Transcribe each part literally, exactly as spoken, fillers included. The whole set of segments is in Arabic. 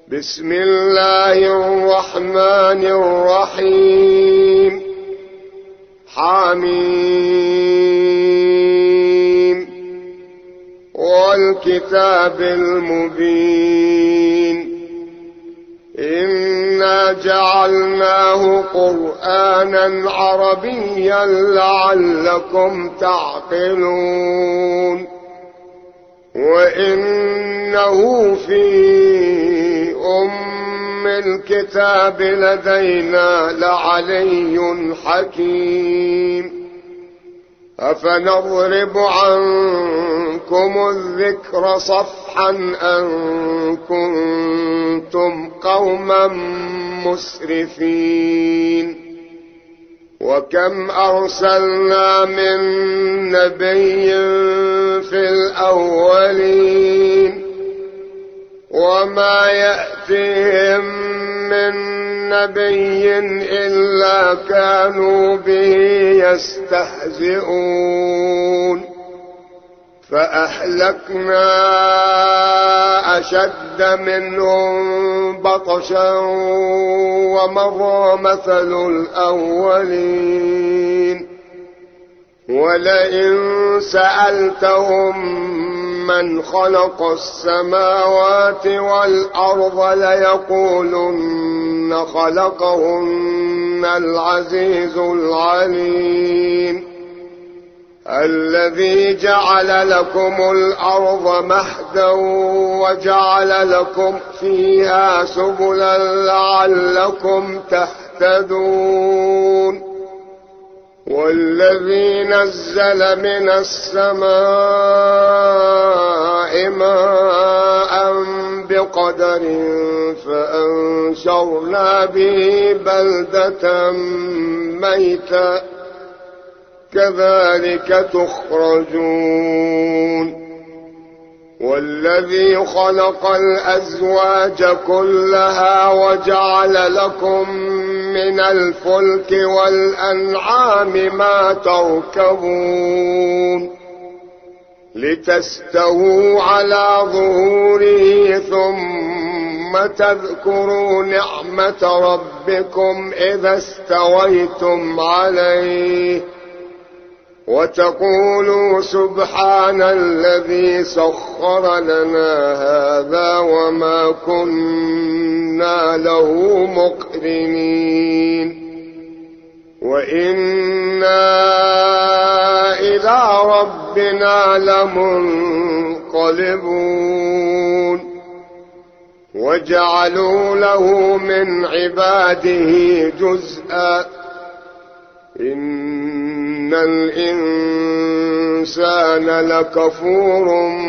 بسم الله الرحمن الرحيم. حميم. والكتاب المبين. إنا جعلناه قرآنا عربيا لعلكم تعقلون. وإنه في أم الكتاب لدينا لعلي حكيم. أفنضرب عنكم الذكر صفحا أن كنتم قوما مسرفين. وكم أرسلنا من نبي في الأولين وما يأتيهم من نبي إلا كانوا به يستهزئون. فأهلكنا أشد منهم بطشا ومضى مثل الأولين. ولئن سألتهم من خلق السماوات والأرض ليقولن خلقهن العزيز العليم. الذي جعل لكم الأرض مهدا وجعل لكم فيها سبلا لعلكم تهتدون. والذي نزل من السماء ماء بقدر فأنشرنا به بلدة ميتا كذلك تخرجون. والذي خلق الأزواج كلها وجعل لكم من الفلك والأنعام ما تركبون لتستووا على ظهوره ثم تذكروا نعمة ربكم إذا استويتم عليه وتقولوا سبحان الذي سخر لنا هذا وما كنا له مقرنين. وإنا إلى ربنا لمنقلبون. وجعلوا له من عباده جزءا. إن الإنسان لكفور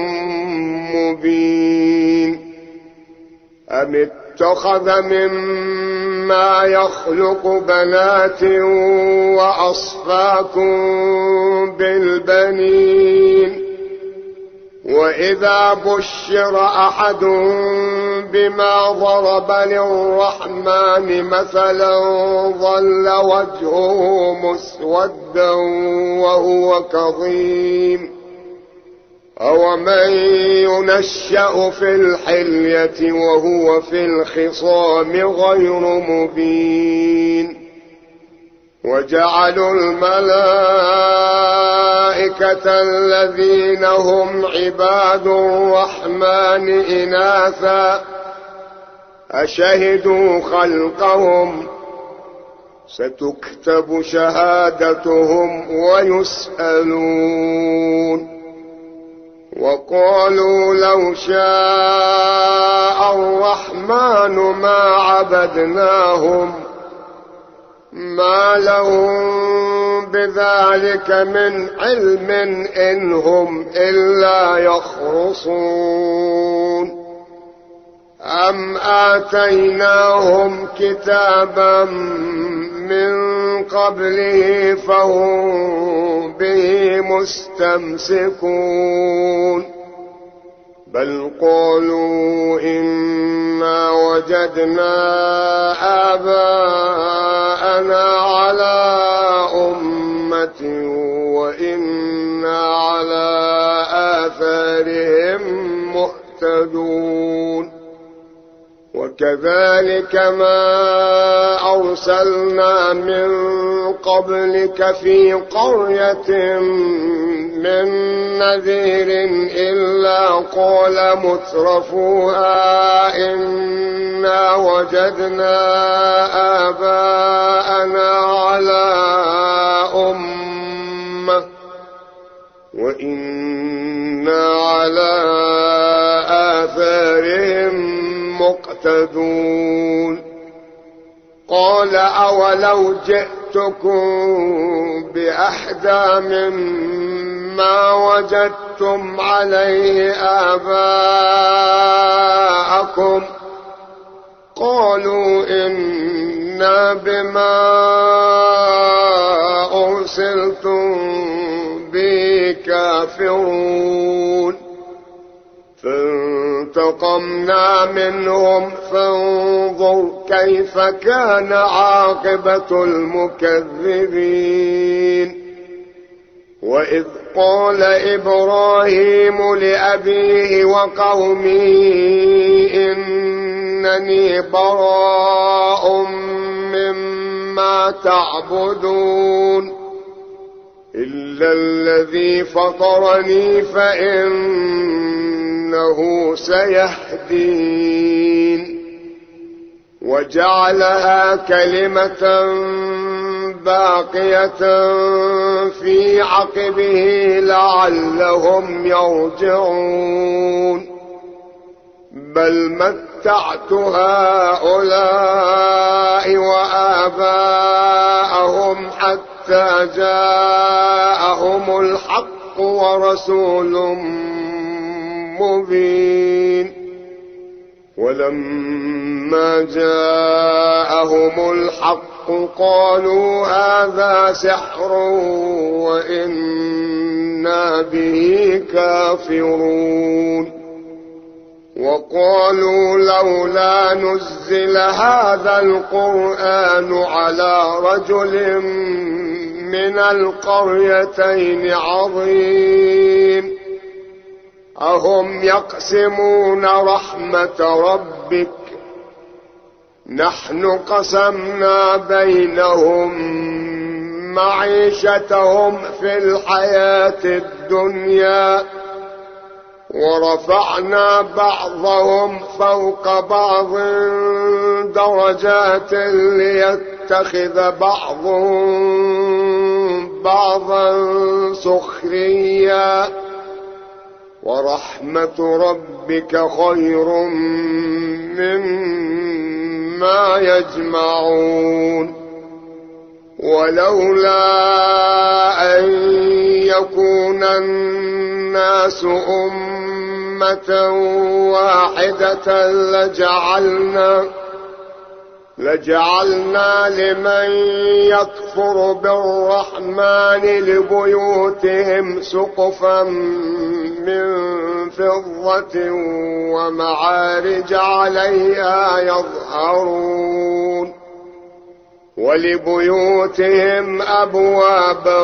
مبين. أم اتخذ مما يخلق بنات وأصفاكم بالبنين. وإذا بشر أحد بما ضرب للرحمن مثلا ظل وجهه مسودا وهو كظيم. أومن ينشأ في الحلية وهو في الخصام غير مبين. وجعلوا الملائكة الذين هم عباد الرحمن إناثا أشهدوا خلقهم ستكتب شهادتهم ويسألون. وقالوا لو شاء الرحمن ما عبدناهم ما لهم بذلك من علم إن هم إلا يخرصون. أم آتيناهم كتابا من قبله فهم به مستمسكون. بل قالوا إنا وجدنا آباءنا على أمة وإنا على آثارهم مهتدون. وكذلك ما أرسلنا من قبلك في قرية من نذير إلا قال مترفوها إنا وجدنا آباءنا على أمة وإنا على آثارهم مقتدون. قال أولو جئتكم بأحدى مما وجدتم عليه آباءكم قالوا إنا بما أرسلتم به كافرون. فانتقمنا منهم فانظر كيف كان عاقبة المكذبين. وإذ قال إبراهيم لأبيه وقومه إنني براء مما تعبدون إلا الذي فطرني فإنه سيهدين. وجعلها كلمة باقية في عقبه لعلهم يرجعون. بل متعت هؤلاء وآباءهم حتى جاءهم الحق ورسول مبين. ولما جاءهم الحق قالوا هذا سحر وإنا به كافرون. وقالوا لولا نزل هذا القرآن على رجل من القريتين عظيم أهم يقسمون رحمة ربك نحن قسمنا بينهم معيشتهم في الحياة الدنيا ورفعنا بعضهم فوق بعض درجات ليتخذ بعضهم بعضا سخريا ورحمة ربك خير مما يجمعون. ولولا أن يكون الناس أمة واحدة لجعلنا لجعلنا لمن يكفر بالرحمن لبيوتهم سقفا من فضة ومعارج عليها يظهرون ولبيوتهم أبوابا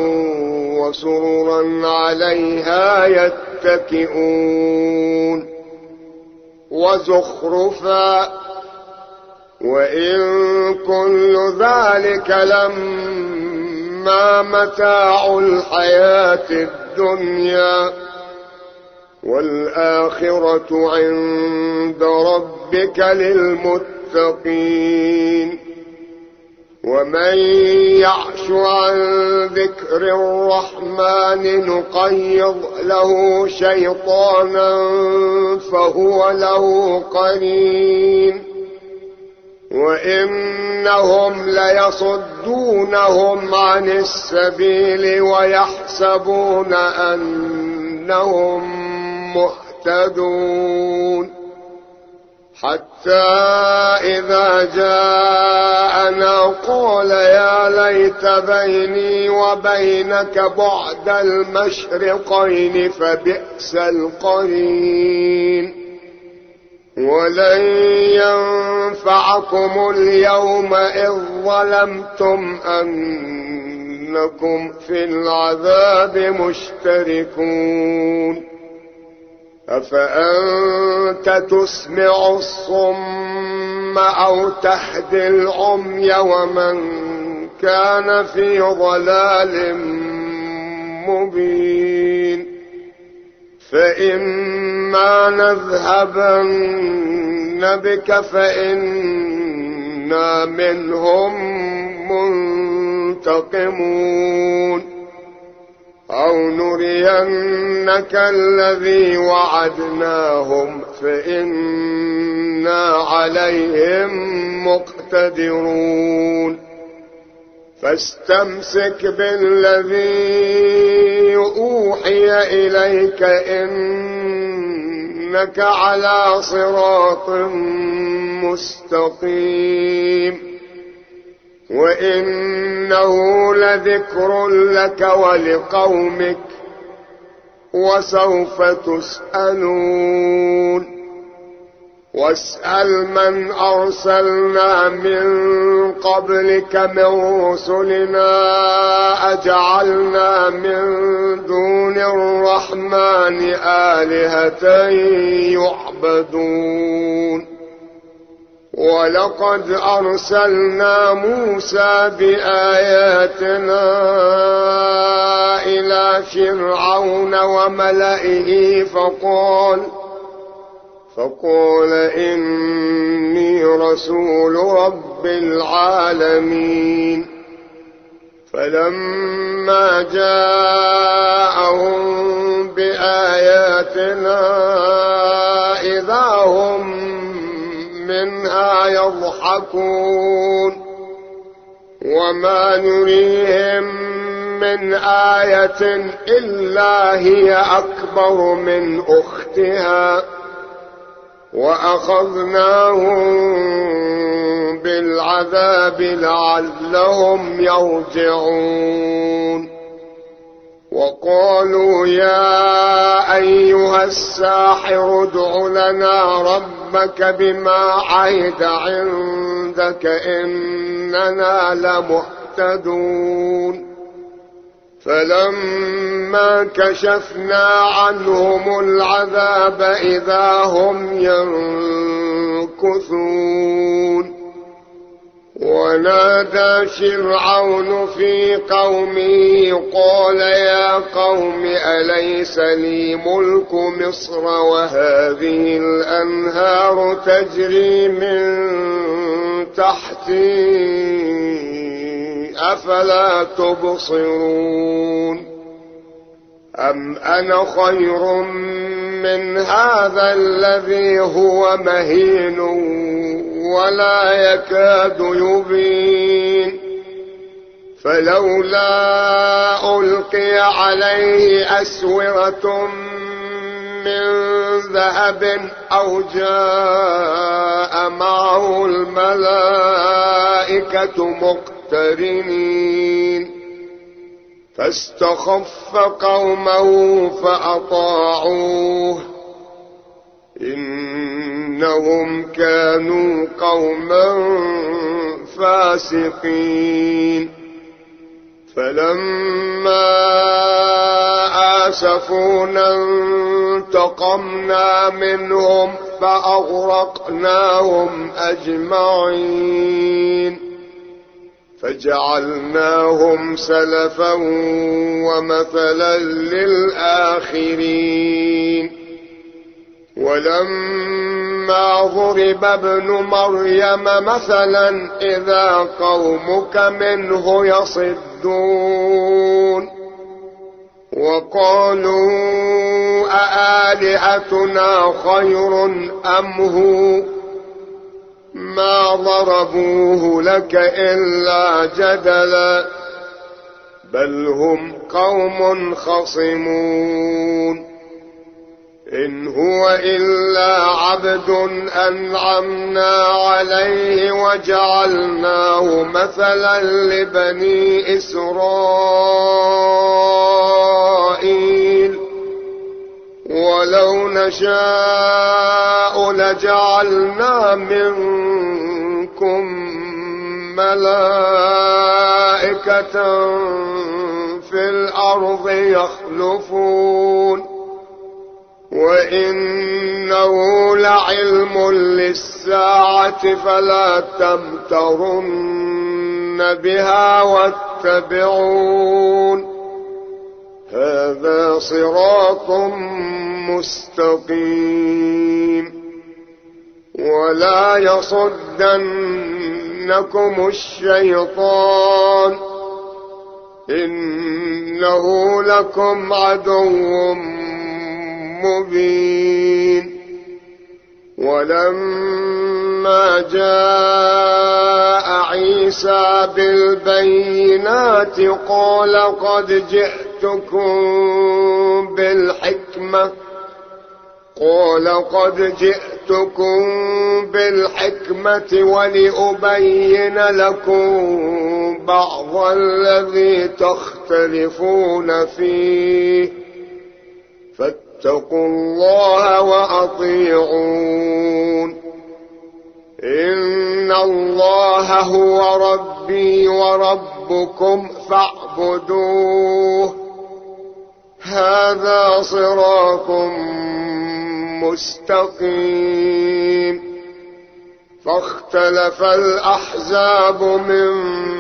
وسررا عليها يتكئون وزخرفا وإن كل ذلك لما متاع الحياة الدنيا والآخرة عند ربك للمتقين. ومن يعش عن ذكر الرحمن نقيض له شيطانا فهو له قرين وإنهم ليصدونهم عن السبيل ويحسبون أنهم مهتدون حتى إذا جاءنا قال يا ليت بيني وبينك بعد المشرقين فبئس القرين. ولن ينفعكم اليوم إذ ظلمتم أنكم في العذاب مشتركون. أفأنت تسمع الصم أو تهدي العمي ومن كان في ضلال مبين فإما نذهبن بك فإنا منهم منتقمون أو نرينك الذي وعدناهم فإنا عليهم مقتدرون فاستمسك بالذي أوحي إليك إنك على صراط مستقيم وإنه لذكر لك ولقومك وسوف تسألون واسأل من أرسلنا من قبلك من رسلنا أجعلنا من دون الرحمن آلهة يعبدون ولقد أرسلنا موسى بآياتنا إلى فرعون وملئه فقال فقال إني رسول رب العالمين فلما جاءهم بآياتنا إذا هم منها يضحكون وما نريهم من آية إلا هي أكبر من أختها وأخذناهم بالعذاب لعلهم يرجعون وقالوا يا أيها الساحر ادع لنا ربك بما عهد عندك إننا لمهتدون فلما كشفنا عنهم العذاب إذا هم ينكثون ونادى فرعون في قومه قال يا قوم أليس لي ملك مصر وهذه الأنهار تجري من تحتي أفلا تبصرون أم أنا خير من هذا الذي هو مهين ولا يكاد يبين فلولا ألقي عليه أسورة من ذهب أو جاء معه الملائكة مقترنين فاستخف قومه فأطاعوه إنهم كانوا قوما فاسقين فلما آسفونا انتقمنا منهم فأغرقناهم أجمعين فجعلناهم سلفا ومثلا للآخرين ولما ضرب ابن مريم مثلا إذا قومك منه يصدون وقالوا أآلهتنا خير أم هو ما ضربوه لك إلا جدلا بل هم قوم خصمون إن هو إلا عبد أنعمنا عليه وجعلناه مثلا لبني إسرائيل ولو نشاء لجعلنا منكم ملائكة في الأرض يخلفون وإنه لعلم للساعة فلا تمترن بها واتبعون هذا صراط مستقيم ولا يصدنكم الشيطان إنه لكم عدو مبين ولما جاء عيسى بالبينات قال قد جئتكم بالحكمة قال قد جئتكم بالحكمة ولأبين لكم بعض الذي تختلفون فيه فاتقوا الله وأطيعون إن الله هو ربي وربكم فاعبدوه هذا صراط مستقيم فاختلف الأحزاب من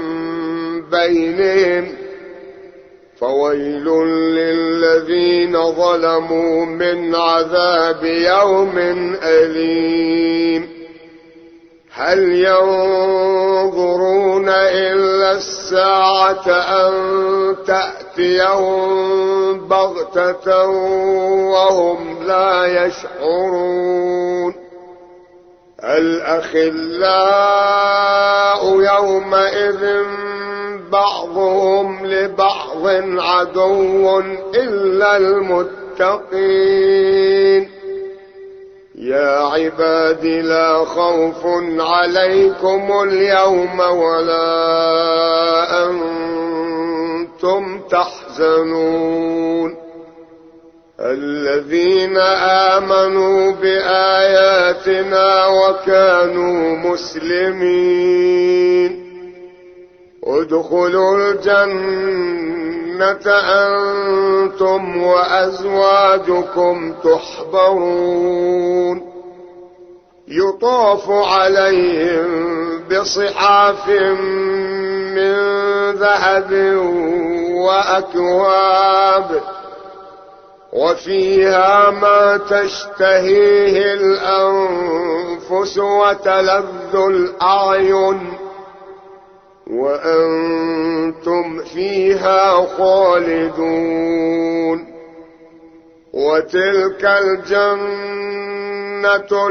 بينهم فويل للذين ظلموا من عذاب يوم أليم هل ينظرون إلا الساعة أن تأتيهم بغتة وهم لا يشعرون الأخلاء يومئذ بعضهم لبعض عدو إلا المتقين يا عباد لا خوف عليكم اليوم ولا أنتم تحزنون الذين آمنوا بآياتنا وكانوا مسلمين ادخلوا الجنة أنتم وأزواجكم تحبرون يطاف عليهم بصحاف من ذهب وأكواب وفيها ما تشتهيه الأنفس وتلذ الأعين وأنتم فيها خالدون وتلك الجنة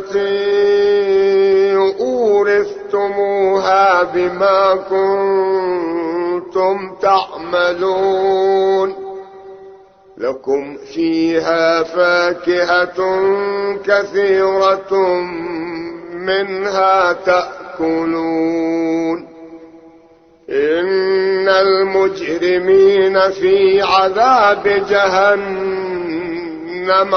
التي أورثتموها بما كنتم تعملون لكم فيها فاكهة كثيرة منها تأكلون إن المجرمين في عذاب جهنم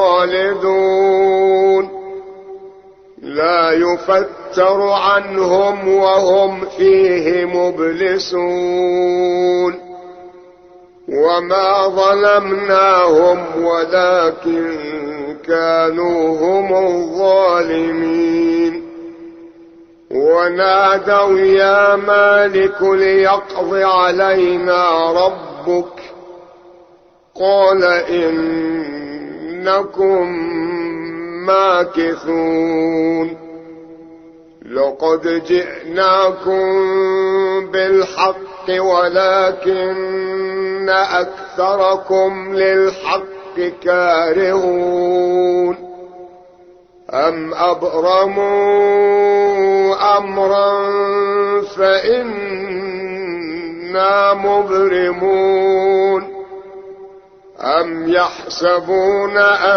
خالدون لا يفتر عنهم وهم فيه مبلسون وما ظلمناهم ولكن كانوا هم الظالمين ونادوا يا مالك ليقض علينا ربك قال إنكم ماكثون لقد جئناكم بالحق ولكن أكثركم للحق كارهون أم أبرموا أمرا فإنا مبرمون أم يحسبون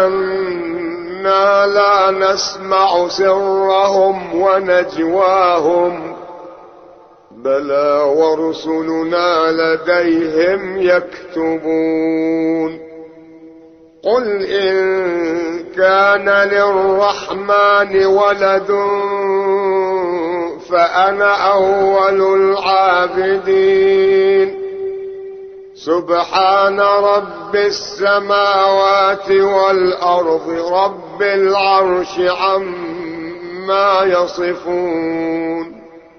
أننا لا نسمع سرهم ونجواهم بلى ورسلنا لديهم يكتبون قل إن كان للرحمن ولد فأنا أول العابدين سبحان رب السماوات والأرض رب العرش عما يصفون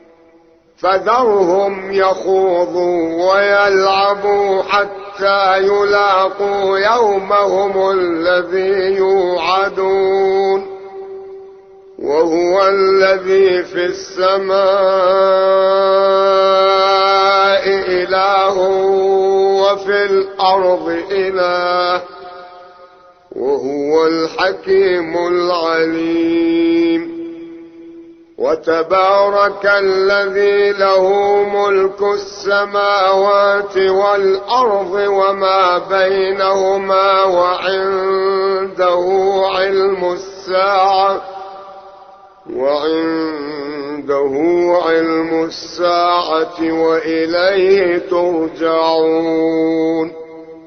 فذرهم يخوضوا ويلعبوا حتى يلاقوا يومهم الذي يوعدون وهو الذي في السماء إله وفي الأرض إله وهو الحكيم العليم وتبارك الذي له ملك السماوات والأرض وما بينهما وعنده علم الساعة وعنده علم الساعة وإليه ترجعون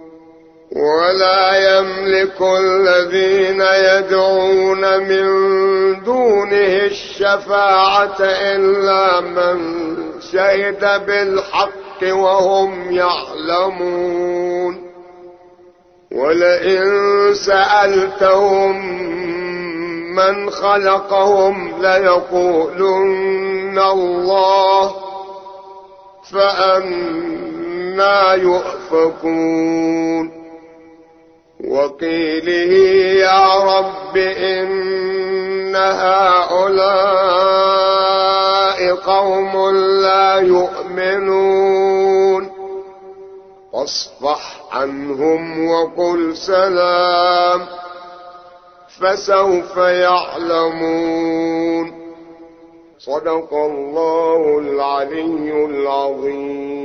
ولا يملك الذين يدعون من دونه الشفاعة إلا من شهد بالحق وهم يعلمون ولئن سألتهم من خلقهم ليقولن الله فأنى يؤفكون وقيله يا رب إن هؤلاء قوم لا يؤمنون فاصفح عنهم وقل سلام فسوف يعلمون صدق الله العلي العظيم.